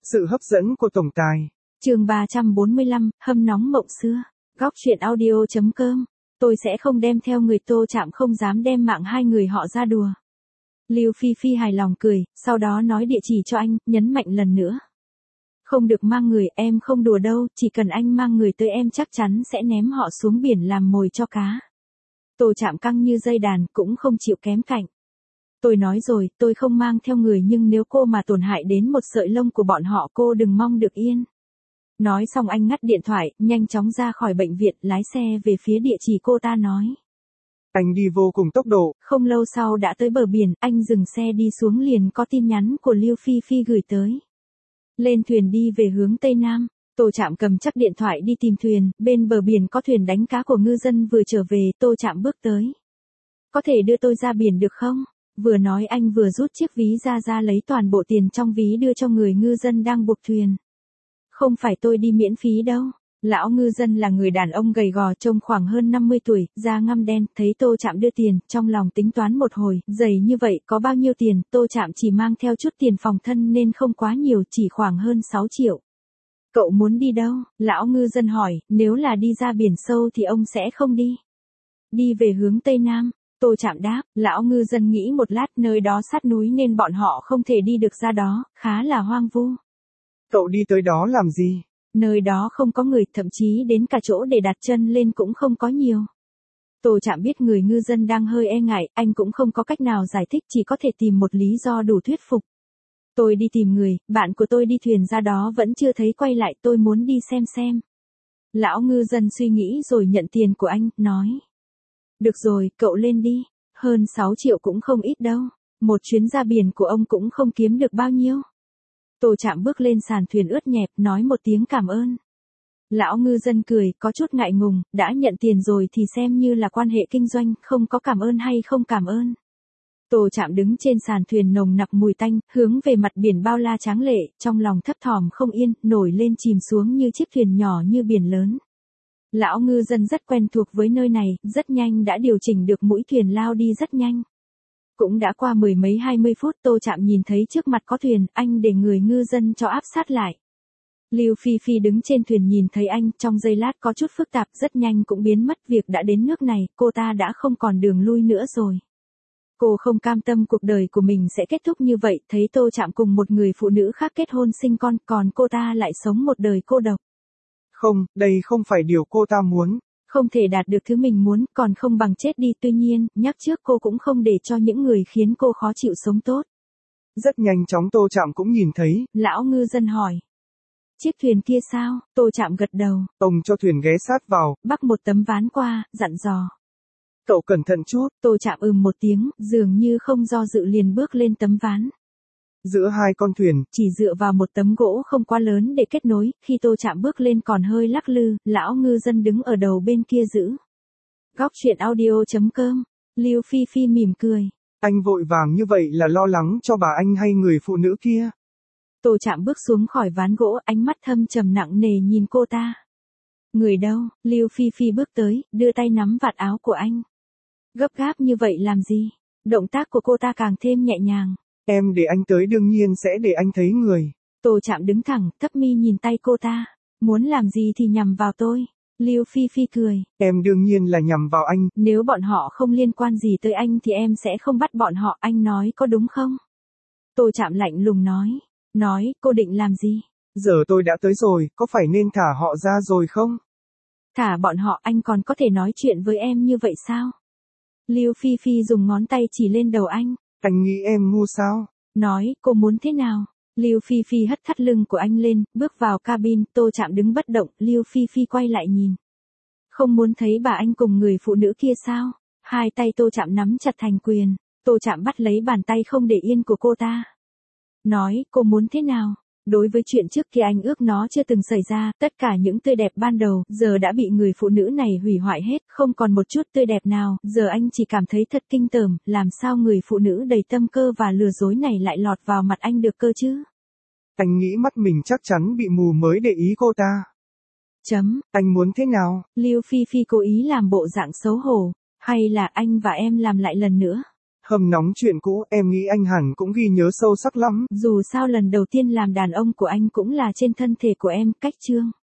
Sự hấp dẫn của tổng tài. Chương 345, hâm nóng mộng xưa. Góc truyện audio.com. Tôi sẽ không đem theo người. Tô Trạm không dám đem mạng hai người họ ra đùa. Lưu Phi Phi hài lòng cười, sau đó nói địa chỉ cho anh, nhấn mạnh lần nữa. Không được mang người, em không đùa đâu, chỉ cần anh mang người tới em chắc chắn sẽ ném họ xuống biển làm mồi cho cá. Tô Trạm căng như dây đàn, cũng không chịu kém cạnh. Tôi nói rồi, tôi không mang theo người, nhưng nếu cô mà tổn hại đến một sợi lông của bọn họ cô đừng mong được yên. Nói xong anh ngắt điện thoại, nhanh chóng ra khỏi bệnh viện, lái xe về phía địa chỉ cô ta nói. Anh đi vô cùng tốc độ. Không lâu sau đã tới bờ biển, anh dừng xe đi xuống liền có tin nhắn của Lưu Phi Phi gửi tới. Lên thuyền đi về hướng Tây Nam. Tô Trạm cầm chắc điện thoại đi tìm thuyền, bên bờ biển có thuyền đánh cá của ngư dân vừa trở về. Tô Trạm bước tới. Có thể đưa tôi ra biển được không? Vừa nói anh vừa rút chiếc ví ra lấy toàn bộ tiền trong ví đưa cho người ngư dân đang buộc thuyền. Không phải tôi đi miễn phí đâu. Lão ngư dân là người đàn ông gầy gò trông khoảng hơn 50 tuổi, da ngăm đen, thấy Tô Trạm đưa tiền, trong lòng tính toán một hồi, dày như vậy có bao nhiêu tiền, Tô Trạm chỉ mang theo chút tiền phòng thân nên không quá nhiều, chỉ khoảng hơn 6 triệu. Cậu muốn đi đâu? Lão ngư dân hỏi, nếu là đi ra biển sâu thì ông sẽ không đi. Đi về hướng Tây Nam. Tô Trạm đáp, lão ngư dân nghĩ một lát, nơi đó sát núi nên bọn họ không thể đi được ra đó, khá là hoang vu. Cậu đi tới đó làm gì? Nơi đó không có người, thậm chí đến cả chỗ để đặt chân lên cũng không có nhiều. Tô Trạm biết người ngư dân đang hơi e ngại, anh cũng không có cách nào giải thích, chỉ có thể tìm một lý do đủ thuyết phục. Tôi đi tìm người, bạn của tôi đi thuyền ra đó vẫn chưa thấy quay lại, tôi muốn đi xem. Lão ngư dân suy nghĩ rồi nhận tiền của anh, nói. Được rồi, cậu lên đi, hơn 6 triệu cũng không ít đâu, một chuyến ra biển của ông cũng không kiếm được bao nhiêu. Tô Trạm bước lên sàn thuyền ướt nhẹp, nói một tiếng cảm ơn. Lão ngư dân cười, có chút ngại ngùng, đã nhận tiền rồi thì xem như là quan hệ kinh doanh, không có cảm ơn hay không cảm ơn. Tô Trạm đứng trên sàn thuyền nồng nặc mùi tanh, hướng về mặt biển bao la tráng lệ, trong lòng thấp thỏm không yên, nổi lên chìm xuống như chiếc thuyền nhỏ như biển lớn. Lão ngư dân rất quen thuộc với nơi này, rất nhanh đã điều chỉnh được mũi thuyền lao đi rất nhanh. Cũng đã qua 10 mấy 20 phút, Tô Trạm nhìn thấy trước mặt có thuyền, anh để người ngư dân cho áp sát lại. Lưu Phi Phi đứng trên thuyền nhìn thấy anh, trong giây lát có chút phức tạp, rất nhanh cũng biến mất, việc đã đến nước này, cô ta đã không còn đường lui nữa rồi. Cô không cam tâm cuộc đời của mình sẽ kết thúc như vậy, thấy Tô Trạm cùng một người phụ nữ khác kết hôn sinh con, còn cô ta lại sống một đời cô độc. Không, đây không phải điều cô ta muốn. Không thể đạt được thứ mình muốn, còn không bằng chết đi, tuy nhiên, nhắc trước cô cũng không để cho những người khiến cô khó chịu sống tốt. Rất nhanh chóng Tô Trạm cũng nhìn thấy. Lão ngư dân hỏi. Chiếc thuyền kia sao? Tô Trạm gật đầu. Ông cho thuyền ghé sát vào. Bắc một tấm ván qua, dặn dò. Cậu cẩn thận chút. Tô Trạm một tiếng, dường như không do dự liền bước lên tấm ván. Giữa hai con thuyền, chỉ dựa vào một tấm gỗ không quá lớn để kết nối, khi Tô Trạm bước lên còn hơi lắc lư, lão ngư dân đứng ở đầu bên kia giữ. Góc truyện audio.com. Lưu Phi Phi mỉm cười. Anh vội vàng như vậy là lo lắng cho bà anh hay người phụ nữ kia? Tô Trạm bước xuống khỏi ván gỗ, ánh mắt thâm trầm nặng nề nhìn cô ta. Người đâu? Lưu Phi Phi bước tới, đưa tay nắm vạt áo của anh. Gấp gáp như vậy làm gì? Động tác của cô ta càng thêm nhẹ nhàng. Em để anh tới đương nhiên sẽ để anh thấy người. Tô Trạm đứng thẳng, thấp mi nhìn tay cô ta. Muốn làm gì thì nhằm vào tôi. Lưu Phi Phi cười. Em đương nhiên là nhằm vào anh. Nếu bọn họ không liên quan gì tới anh thì em sẽ không bắt bọn họ, anh nói có đúng không? Tô Trạm lạnh lùng nói. Nói, cô định làm gì? Giờ tôi đã tới rồi, có phải nên thả họ ra rồi không? Thả bọn họ, anh còn có thể nói chuyện với em như vậy sao? Lưu Phi Phi dùng ngón tay chỉ lên đầu anh. Anh nghĩ em ngu sao? Nói, cô muốn thế nào? Lưu Phi Phi hất thắt lưng của anh lên, bước vào cabin, Tô Trạm đứng bất động, Lưu Phi Phi quay lại nhìn. Không muốn thấy bà anh cùng người phụ nữ kia sao? Hai tay Tô Trạm nắm chặt thành quyền, Tô Trạm bắt lấy bàn tay không để yên của cô ta. Nói, cô muốn thế nào? Đối với chuyện trước kia anh ước nó chưa từng xảy ra, tất cả những tươi đẹp ban đầu, giờ đã bị người phụ nữ này hủy hoại hết, không còn một chút tươi đẹp nào, giờ anh chỉ cảm thấy thật kinh tởm, làm sao người phụ nữ đầy tâm cơ và lừa dối này lại lọt vào mặt anh được cơ chứ? Anh nghĩ mắt mình chắc chắn bị mù mới để ý cô ta. Anh muốn thế nào? Lưu Phi Phi cố ý làm bộ dạng xấu hổ, hay là anh và em làm lại lần nữa? Hâm nóng chuyện cũ, em nghĩ anh hẳn cũng ghi nhớ sâu sắc lắm. Dù sao lần đầu tiên làm đàn ông của anh cũng là trên thân thể của em, cách chương.